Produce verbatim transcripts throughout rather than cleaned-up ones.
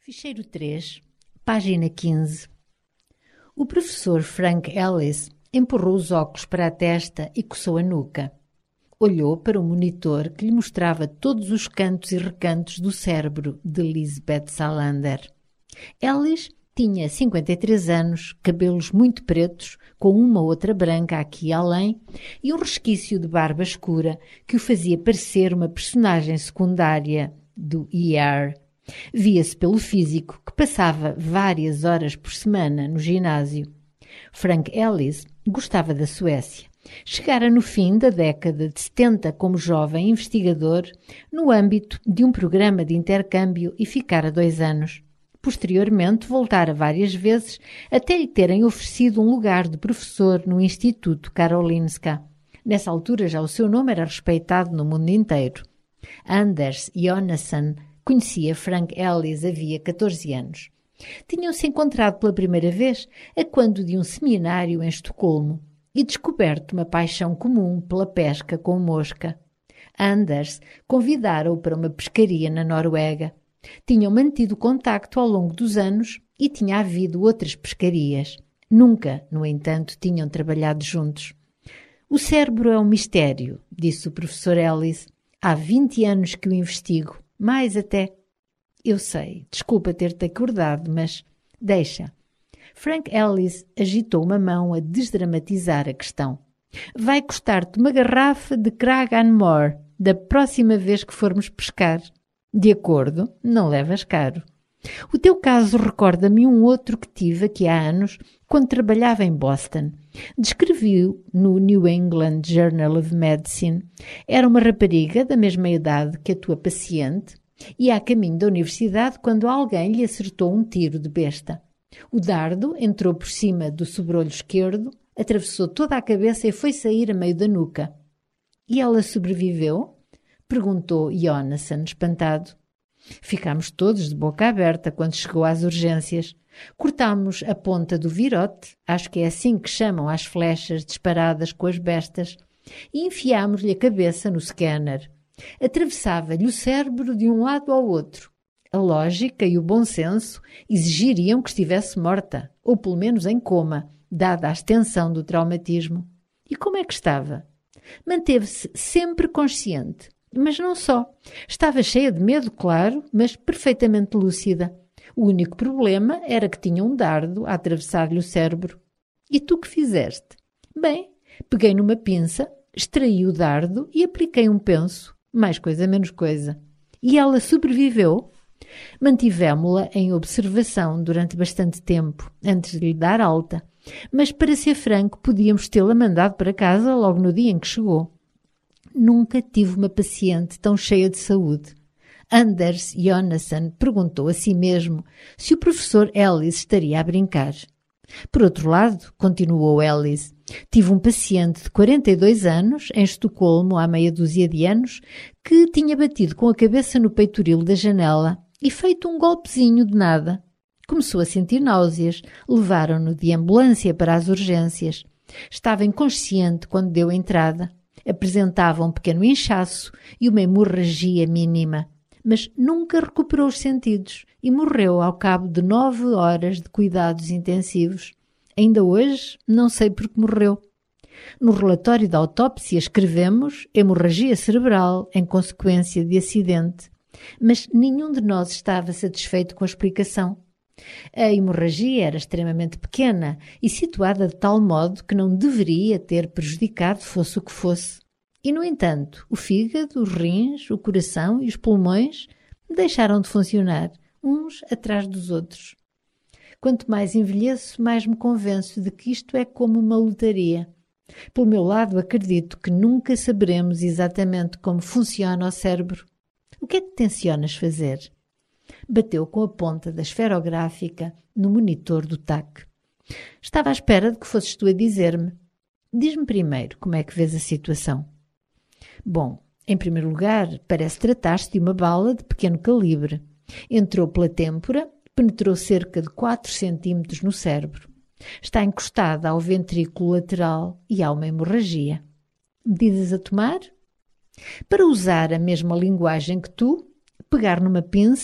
Ficheiro três, página quinze. O professor Frank Ellis empurrou os óculos para a testa e coçou a nuca. Olhou para o monitor que lhe mostrava todos os cantos e recantos do cérebro de Lisbeth Salander. Ellis tinha cinquenta e três anos, cabelos muito pretos, com uma outra branca aqui além, e um resquício de barba escura que o fazia parecer uma personagem secundária do E R. Via-se pelo físico que passava várias horas por semana no ginásio. Frank Ellis gostava da Suécia. Chegara no fim da década de setenta como jovem investigador no âmbito de um programa de intercâmbio e ficara dois anos. Posteriormente voltara várias vezes até lhe terem oferecido um lugar de professor no Instituto Karolinska. Nessa altura já o seu nome era respeitado no mundo inteiro. Anders Jonasson conhecia Frank Ellis havia catorze anos. Tinham-se encontrado pela primeira vez a quando de um seminário em Estocolmo e descoberto uma paixão comum pela pesca com mosca. Anders convidara-o para uma pescaria na Noruega. Tinham mantido contacto ao longo dos anos e tinha havido outras pescarias. Nunca, no entanto, tinham trabalhado juntos. O cérebro é um mistério, disse o professor Ellis. Há vinte anos que o investigo. Mais até. Eu sei, desculpa ter-te acordado, mas deixa. Frank Ellis agitou uma mão a desdramatizar a questão. Vai custar-te uma garrafa de Crag and More da próxima vez que formos pescar. De acordo, não levas caro. O teu caso recorda-me um outro que tive aqui há anos, quando trabalhava em Boston. Descrevi-o no New England Journal of Medicine. Era uma rapariga da mesma idade que a tua paciente e a caminho da universidade quando alguém lhe acertou um tiro de besta. O dardo entrou por cima do sobrolho esquerdo, atravessou toda a cabeça e foi sair a meio da nuca. E ela sobreviveu? Perguntou Jonasson, espantado. Ficámos todos de boca aberta quando chegou às urgências. Cortámos a ponta do virote, acho que é assim que chamam as flechas disparadas com as bestas, e enfiámos-lhe a cabeça no scanner. Atravessava-lhe o cérebro de um lado ao outro. A lógica e o bom senso exigiriam que estivesse morta, ou pelo menos em coma, dada a extensão do traumatismo. E como é que estava? Manteve-se sempre consciente. Mas não só. Estava cheia de medo, claro, mas perfeitamente lúcida. O único problema era que tinha um dardo a atravessar-lhe o cérebro. E tu que fizeste? Bem, peguei numa pinça, extraí o dardo e apliquei um penso. Mais coisa, menos coisa. E ela sobreviveu? Mantivemo-la em observação durante bastante tempo, antes de lhe dar alta. Mas, para ser franco, podíamos tê-la mandado para casa logo no dia em que chegou. Nunca tive uma paciente tão cheia de saúde. Anders Jonasson perguntou a si mesmo se o professor Ellis estaria a brincar. Por outro lado, continuou Ellis, tive um paciente de quarenta e dois anos, em Estocolmo há meia dúzia de anos, que tinha batido com a cabeça no peitoril da janela e feito um golpezinho de nada. Começou a sentir náuseas, levaram-no de ambulância para as urgências. Estava inconsciente quando deu entrada. Apresentava um pequeno inchaço e uma hemorragia mínima, mas nunca recuperou os sentidos e morreu ao cabo de nove horas de cuidados intensivos. Ainda hoje não sei por que morreu. No relatório da autópsia escrevemos hemorragia cerebral em consequência de acidente, mas nenhum de nós estava satisfeito com a explicação. A hemorragia era extremamente pequena e situada de tal modo que não deveria ter prejudicado fosse o que fosse. E, no entanto, o fígado, os rins, o coração e os pulmões deixaram de funcionar, uns atrás dos outros. Quanto mais envelheço, mais me convenço de que isto é como uma lotaria. Pelo meu lado, acredito que nunca saberemos exatamente como funciona o cérebro. O que é que tencionas fazer? Bateu com a ponta da esferográfica no monitor do T A C. Estava à espera de que fosses tu a dizer-me. Diz-me primeiro como é que vês a situação. Bom, em primeiro lugar, parece tratar-se de uma bala de pequeno calibre. Entrou pela têmpora, penetrou cerca de quatro centímetros no cérebro. Está encostada ao ventrículo lateral e há uma hemorragia. Medidas a tomar? Para usar a mesma linguagem que tu, pegar numa pinça,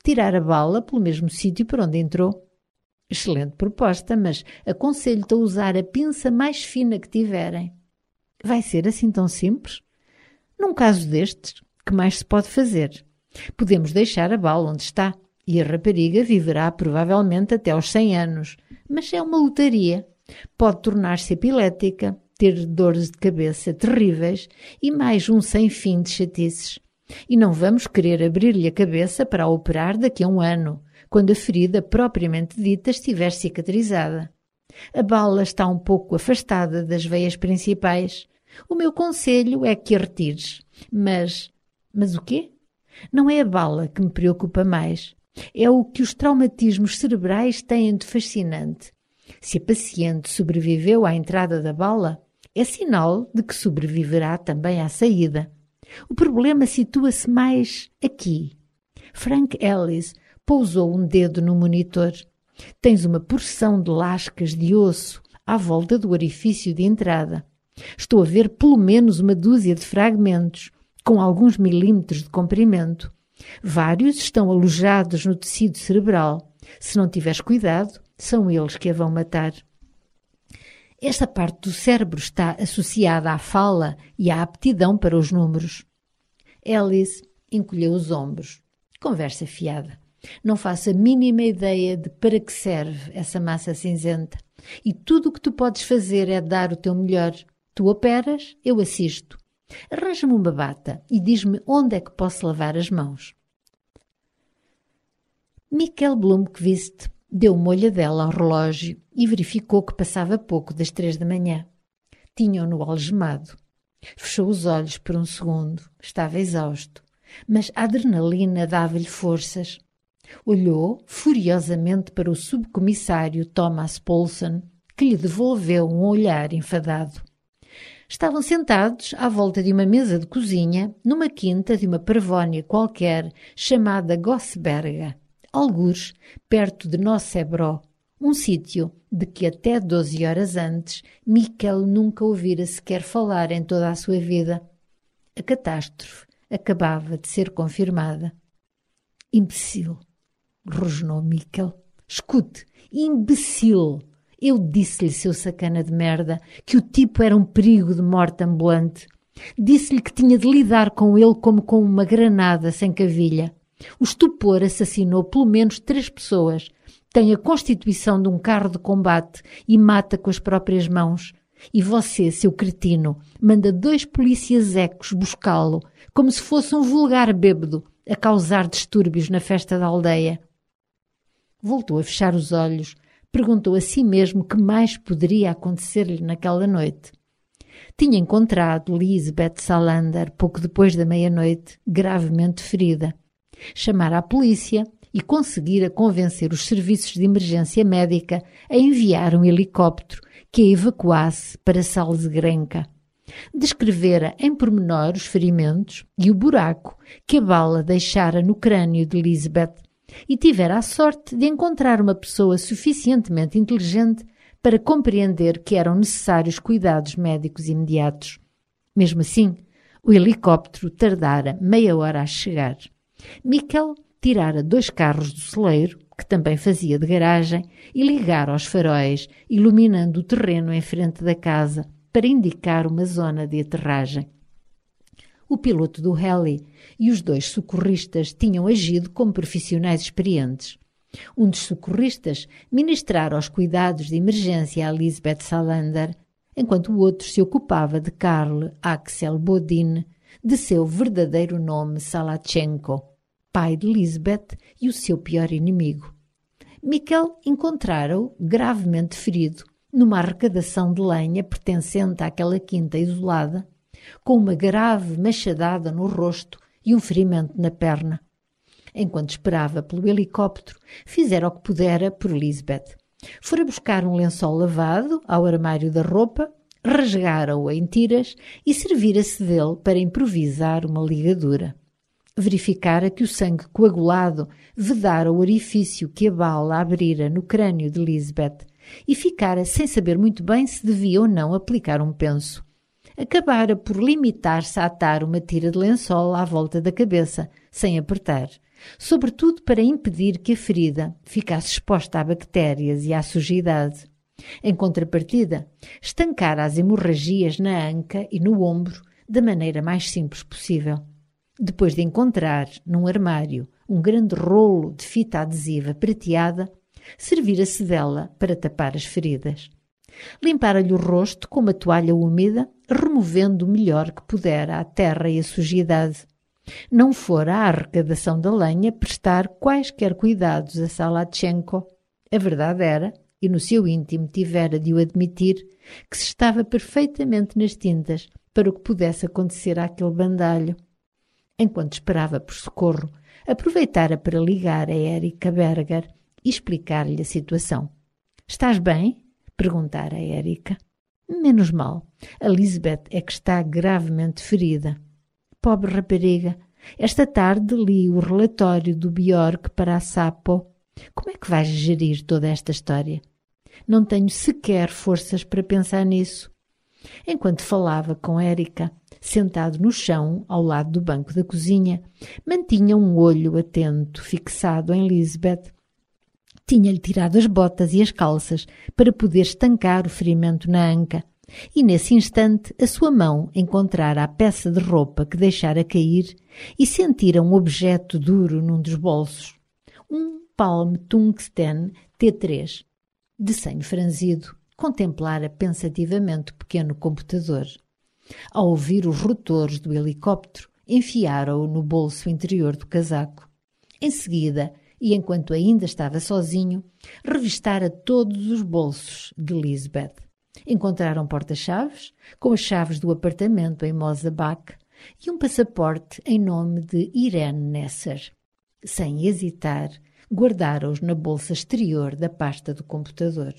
tirar a bala pelo mesmo sítio por onde entrou. Excelente proposta, mas aconselho-te a usar a pinça mais fina que tiverem. Vai ser assim tão simples? Num caso destes, que mais se pode fazer? Podemos deixar a bala onde está e a rapariga viverá provavelmente até aos cem anos, mas é uma lotaria. Pode tornar-se epilética, ter dores de cabeça terríveis e mais um sem fim de chatices. E não vamos querer abrir-lhe a cabeça para a operar daqui a um ano, quando a ferida propriamente dita estiver cicatrizada. A bala está um pouco afastada das veias principais. O meu conselho é que a retires. Mas... mas o quê? Não é a bala que me preocupa mais. É o que os traumatismos cerebrais têm de fascinante. Se a paciente sobreviveu à entrada da bala, é sinal de que sobreviverá também à saída. O problema situa-se mais aqui. Frank Ellis pousou um dedo no monitor. Tens uma porção de lascas de osso à volta do orifício de entrada. Estou a ver pelo menos uma dúzia de fragmentos, com alguns milímetros de comprimento. Vários estão alojados no tecido cerebral. Se não tiveres cuidado, são eles que a vão matar. Esta parte do cérebro está associada à fala e à aptidão para os números. Ellis encolheu os ombros. Conversa fiada. Não faço a mínima ideia de para que serve essa massa cinzenta. E tudo o que tu podes fazer é dar o teu melhor. Tu operas, eu assisto. Arranja-me uma bata e diz-me onde é que posso lavar as mãos. Michael Blomqvist deu uma olhadela ao relógio e verificou que passava pouco das três da manhã. Tinham-no algemado. Fechou os olhos por um segundo. Estava exausto, mas a adrenalina dava-lhe forças. Olhou furiosamente para o subcomissário Thomas Paulson, que lhe devolveu um olhar enfadado. Estavam sentados à volta de uma mesa de cozinha numa quinta de uma parvónia qualquer chamada Gossberga, algures perto de Nossebro, um sítio de que até doze horas antes Michael nunca ouvira sequer falar em toda a sua vida. A catástrofe acabava de ser confirmada. Imbecil, rosnou Michael. Escute, imbecil! Eu disse-lhe, seu sacana de merda, que o tipo era um perigo de morte ambulante. Disse-lhe que tinha de lidar com ele como com uma granada sem cavilha. O estupor assassinou pelo menos três pessoas. Tem a constituição de um carro de combate e mata com as próprias mãos. E você, seu cretino, manda dois polícias ecos buscá-lo, como se fosse um vulgar bêbado, a causar distúrbios na festa da aldeia. Voltou a fechar os olhos. Perguntou a si mesmo que mais poderia acontecer-lhe naquela noite. Tinha encontrado Lisbeth Salander pouco depois da meia-noite, gravemente ferida. Chamara a polícia e conseguira convencer os serviços de emergência médica a enviar um helicóptero que a evacuasse para Salzgrenka. Descrevera em pormenor os ferimentos e o buraco que a bala deixara no crânio de Lisbeth e tivera a sorte de encontrar uma pessoa suficientemente inteligente para compreender que eram necessários cuidados médicos imediatos. Mesmo assim, o helicóptero tardara meia hora a chegar. Michael tirara dois carros do celeiro, que também fazia de garagem, e ligara aos faróis, iluminando o terreno em frente da casa, para indicar uma zona de aterragem. O piloto do heli e os dois socorristas tinham agido como profissionais experientes. Um dos socorristas ministrara os cuidados de emergência a Lisbeth Salander, enquanto o outro se ocupava de Karl Axel Bodin, de seu verdadeiro nome Salachenko, pai de Lisbeth e o seu pior inimigo. Michael encontrara-o gravemente ferido, numa arrecadação de lenha pertencente àquela quinta isolada, com uma grave machadada no rosto e um ferimento na perna. Enquanto esperava pelo helicóptero, fizera o que pudera por Lisbeth. Fora buscar um lençol lavado ao armário da roupa, rasgara-o em tiras e servira-se dele para improvisar uma ligadura. Verificara que o sangue coagulado vedara o orifício que a bala abrira no crânio de Lisbeth e ficara sem saber muito bem se devia ou não aplicar um penso. Acabara por limitar-se a atar uma tira de lençol à volta da cabeça, sem apertar, sobretudo para impedir que a ferida ficasse exposta a bactérias e à sujidade. Em contrapartida, estancar as hemorragias na anca e no ombro da maneira mais simples possível. Depois de encontrar, num armário, um grande rolo de fita adesiva prateada, servira-se dela para tapar as feridas. Limpara-lhe o rosto com uma toalha úmida, removendo o melhor que pudera a terra e a sujidade. Não fora à arrecadação da lenha prestar quaisquer cuidados a Salatchenko. A verdade era, e no seu íntimo tivera de o admitir, que se estava perfeitamente nas tintas para o que pudesse acontecer àquele bandalho. Enquanto esperava por socorro, aproveitara para ligar a Erika Berger e explicar-lhe a situação. — Estás bem? — perguntara a Erika. — Menos mal. A Lisbeth é que está gravemente ferida. Pobre rapariga. Esta tarde li o relatório do Bjork para a Sapo. Como é que vais gerir toda esta história? Não tenho sequer forças para pensar nisso. Enquanto falava com Erika, sentado no chão, ao lado do banco da cozinha, mantinha um olho atento fixado em Lisbeth. Tinha-lhe tirado as botas e as calças para poder estancar o ferimento na anca, e nesse instante a sua mão encontrara a peça de roupa que deixara cair e sentira um objeto duro num dos bolsos. Um Palm Tungsten T três. De senho franzido, contemplara pensativamente o pequeno computador. Ao ouvir os rotores do helicóptero, enfiara-o no bolso interior do casaco. Em seguida, e enquanto ainda estava sozinho, revistara todos os bolsos de Lisbeth. Encontraram porta-chaves, com as chaves do apartamento em Mosebach e um passaporte em nome de Irene Nesser. Sem hesitar, guardara-os na bolsa exterior da pasta do computador.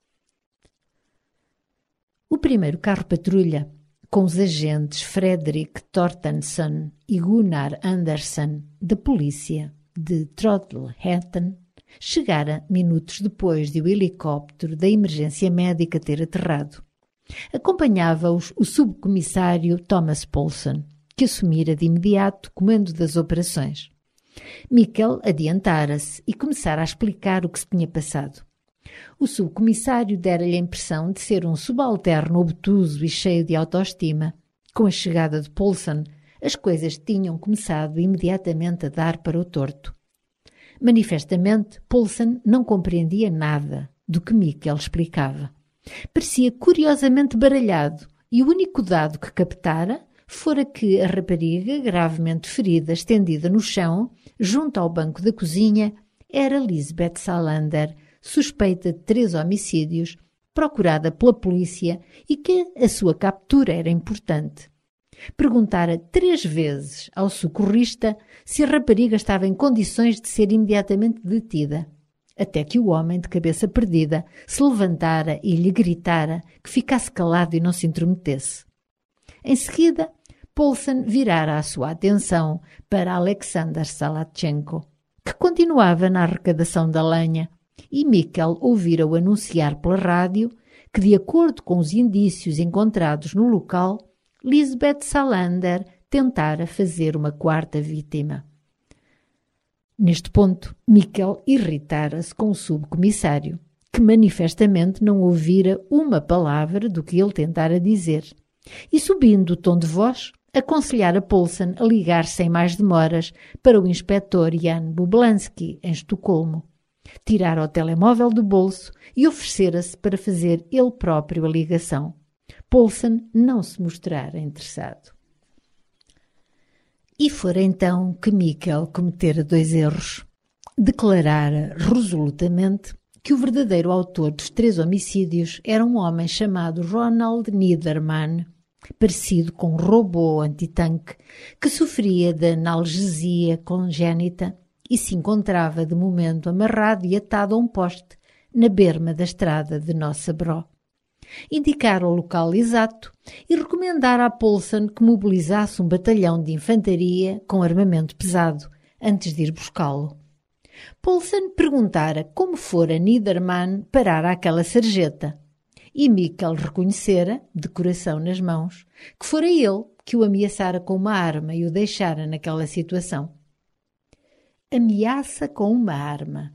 O primeiro carro-patrulha, com os agentes Fredrik Torstensson e Gunnar Andersson, da polícia de Trollhättan, chegara minutos depois de o helicóptero da emergência médica ter aterrado. Acompanhava-os o subcomissário Thomas Poulsen, que assumira de imediato comando das operações. Mikkel adiantara-se e começara a explicar o que se tinha passado. O subcomissário dera-lhe a impressão de ser um subalterno obtuso e cheio de autoestima. Com a chegada de Poulsen, as coisas tinham começado imediatamente a dar para o torto. Manifestamente, Poulsen não compreendia nada do que Mikkel explicava. Parecia curiosamente baralhado e o único dado que captara fora que a rapariga, gravemente ferida, estendida no chão, junto ao banco da cozinha, era Lisbeth Salander, suspeita de três homicídios, procurada pela polícia e que a sua captura era importante. Perguntara três vezes ao socorrista se a rapariga estava em condições de ser imediatamente detida, até que o homem, de cabeça perdida, se levantara e lhe gritara que ficasse calado e não se intrometesse. Em seguida, Poulsen virara a sua atenção para Alexander Salatchenko, que continuava na arrecadação da lenha, e Mikkel ouvira-o anunciar pela rádio que, de acordo com os indícios encontrados no local, Lisbeth Salander tentara fazer uma quarta vítima. Neste ponto, Mikkel irritara-se com o subcomissário, que manifestamente não ouvira uma palavra do que ele tentara dizer, e, subindo o tom de voz, aconselhara Poulsen a ligar sem mais demoras para o inspetor Jan Bublansky, em Estocolmo. Tirara o telemóvel do bolso e oferecera-se para fazer ele próprio a ligação. Poulsen não se mostrara interessado. E fora então que Mikkel cometera dois erros. Declarara resolutamente que o verdadeiro autor dos três homicídios era um homem chamado Ronald Niedermann, parecido com um robô antitanque, que sofria de analgesia congénita e se encontrava de momento amarrado e atado a um poste na berma da estrada de Nossa Bró. Indicara o local exato e recomendara a Poulsen que mobilizasse um batalhão de infantaria com armamento pesado antes de ir buscá-lo. Poulsen perguntara como fora Niedermann parar àquela sarjeta e Mikkel reconhecera, de coração nas mãos, que fora ele que o ameaçara com uma arma e o deixara naquela situação. Ameaça com uma arma.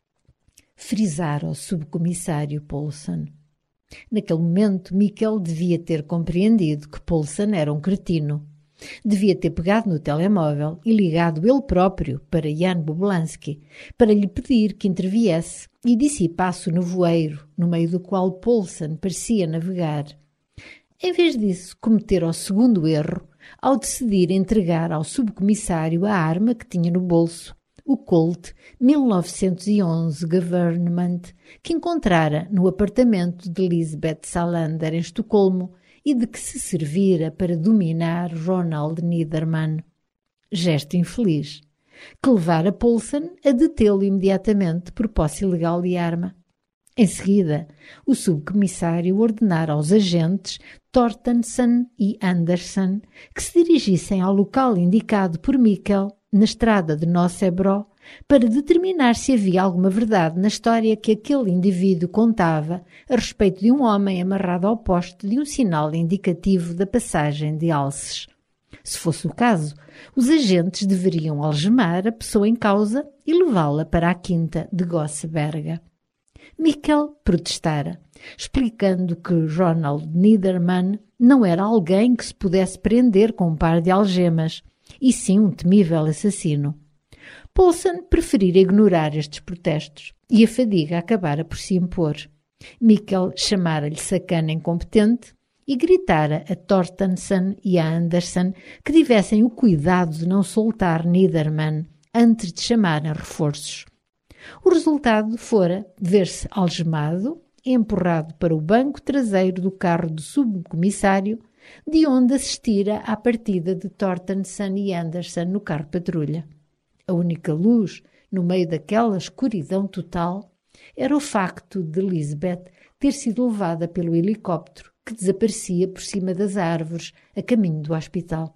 Frisara o subcomissário Poulsen. Naquele momento, Mikkel devia ter compreendido que Poulsen era um cretino. Devia ter pegado no telemóvel e ligado ele próprio para Jan Boblansky, para lhe pedir que interviesse e dissipasse o nevoeiro no meio do qual Poulsen parecia navegar. Em vez disso, cometera o segundo erro ao decidir entregar ao subcomissário a arma que tinha no bolso, o Colt mil novecentos e onze Government, que encontrara no apartamento de Lisbeth Salander em Estocolmo e de que se servira para dominar Ronald Niedermann. Gesto infeliz, que levara Poulsen a detê-lo imediatamente por posse ilegal de arma. Em seguida, o subcomissário ordenara aos agentes Torstensen e Andersen que se dirigissem ao local indicado por Mikkel, na estrada de Nossebro, para determinar se havia alguma verdade na história que aquele indivíduo contava a respeito de um homem amarrado ao poste de um sinal indicativo da passagem de alces. Se fosse o caso, os agentes deveriam algemar a pessoa em causa e levá-la para a quinta de Gosseberga. Mikkel protestara, explicando que Ronald Niedermann não era alguém que se pudesse prender com um par de algemas, e sim um temível assassino. Poulsen preferira ignorar estes protestos e a fadiga acabara por se impor. Mikkel chamara-lhe sacana incompetente e gritara a Torstensen e a Andersen que tivessem o cuidado de não soltar Niedermann antes de chamarem reforços. O resultado fora ver-se algemado e empurrado para o banco traseiro do carro do subcomissário, de onde assistira à partida de Torstensen e Andersen no carro-patrulha. A única luz, no meio daquela escuridão total, era o facto de Lisbeth ter sido levada pelo helicóptero que desaparecia por cima das árvores a caminho do hospital.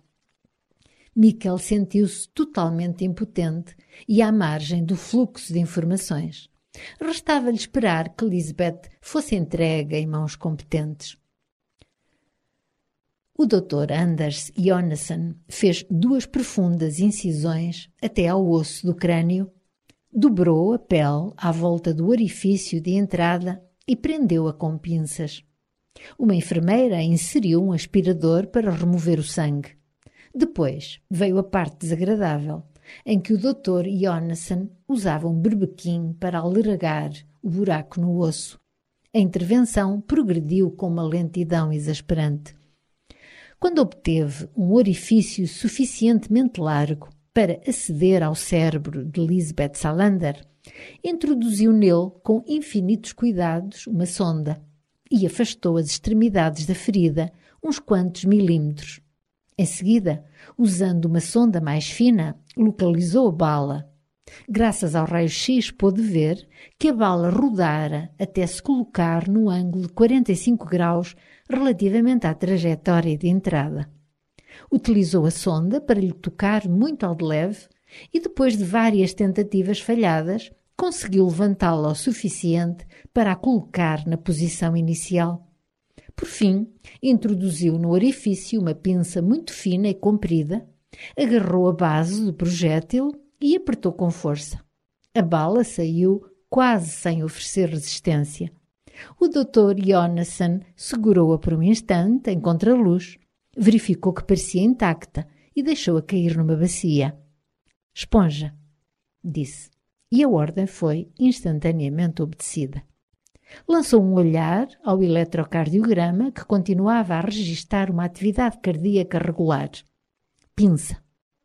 Mikkel sentiu-se totalmente impotente e à margem do fluxo de informações. Restava-lhe esperar que Lisbeth fosse entregue em mãos competentes. O doutor Anders Jonassen fez duas profundas incisões até ao osso do crânio, dobrou a pele à volta do orifício de entrada e prendeu-a com pinças. Uma enfermeira inseriu um aspirador para remover o sangue. Depois veio a parte desagradável, em que o doutor Jonassen usava um berbequim para alargar o buraco no osso. A intervenção progrediu com uma lentidão exasperante. Quando obteve um orifício suficientemente largo para aceder ao cérebro de Lisbeth Salander, introduziu nele com infinitos cuidados uma sonda e afastou as extremidades da ferida uns quantos milímetros. Em seguida, usando uma sonda mais fina, localizou a bala. Graças ao raio-x pôde ver que a bala rodara até se colocar no ângulo de quarenta e cinco graus relativamente à trajetória de entrada. Utilizou a sonda para lhe tocar muito ao de leve e, depois de várias tentativas falhadas, conseguiu levantá-la o suficiente para a colocar na posição inicial. Por fim, introduziu no orifício uma pinça muito fina e comprida, agarrou a base do projétil e apertou com força. A bala saiu quase sem oferecer resistência. O doutor Jonassen segurou-a por um instante em contraluz, verificou que parecia intacta e deixou-a cair numa bacia. «Esponja», disse, e a ordem foi instantaneamente obedecida. Lançou um olhar ao eletrocardiograma que continuava a registar uma atividade cardíaca regular. Pinça.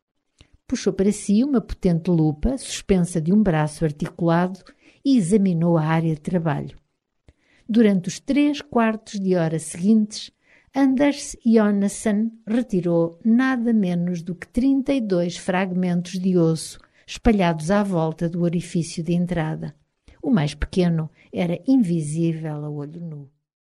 Puxou para si uma potente lupa suspensa de um braço articulado e examinou a área de trabalho. Durante os três quartos de hora seguintes, Anders Jonassen retirou nada menos do que trinta e dois fragmentos de osso espalhados à volta do orifício de entrada. O mais pequeno era invisível a olho nu.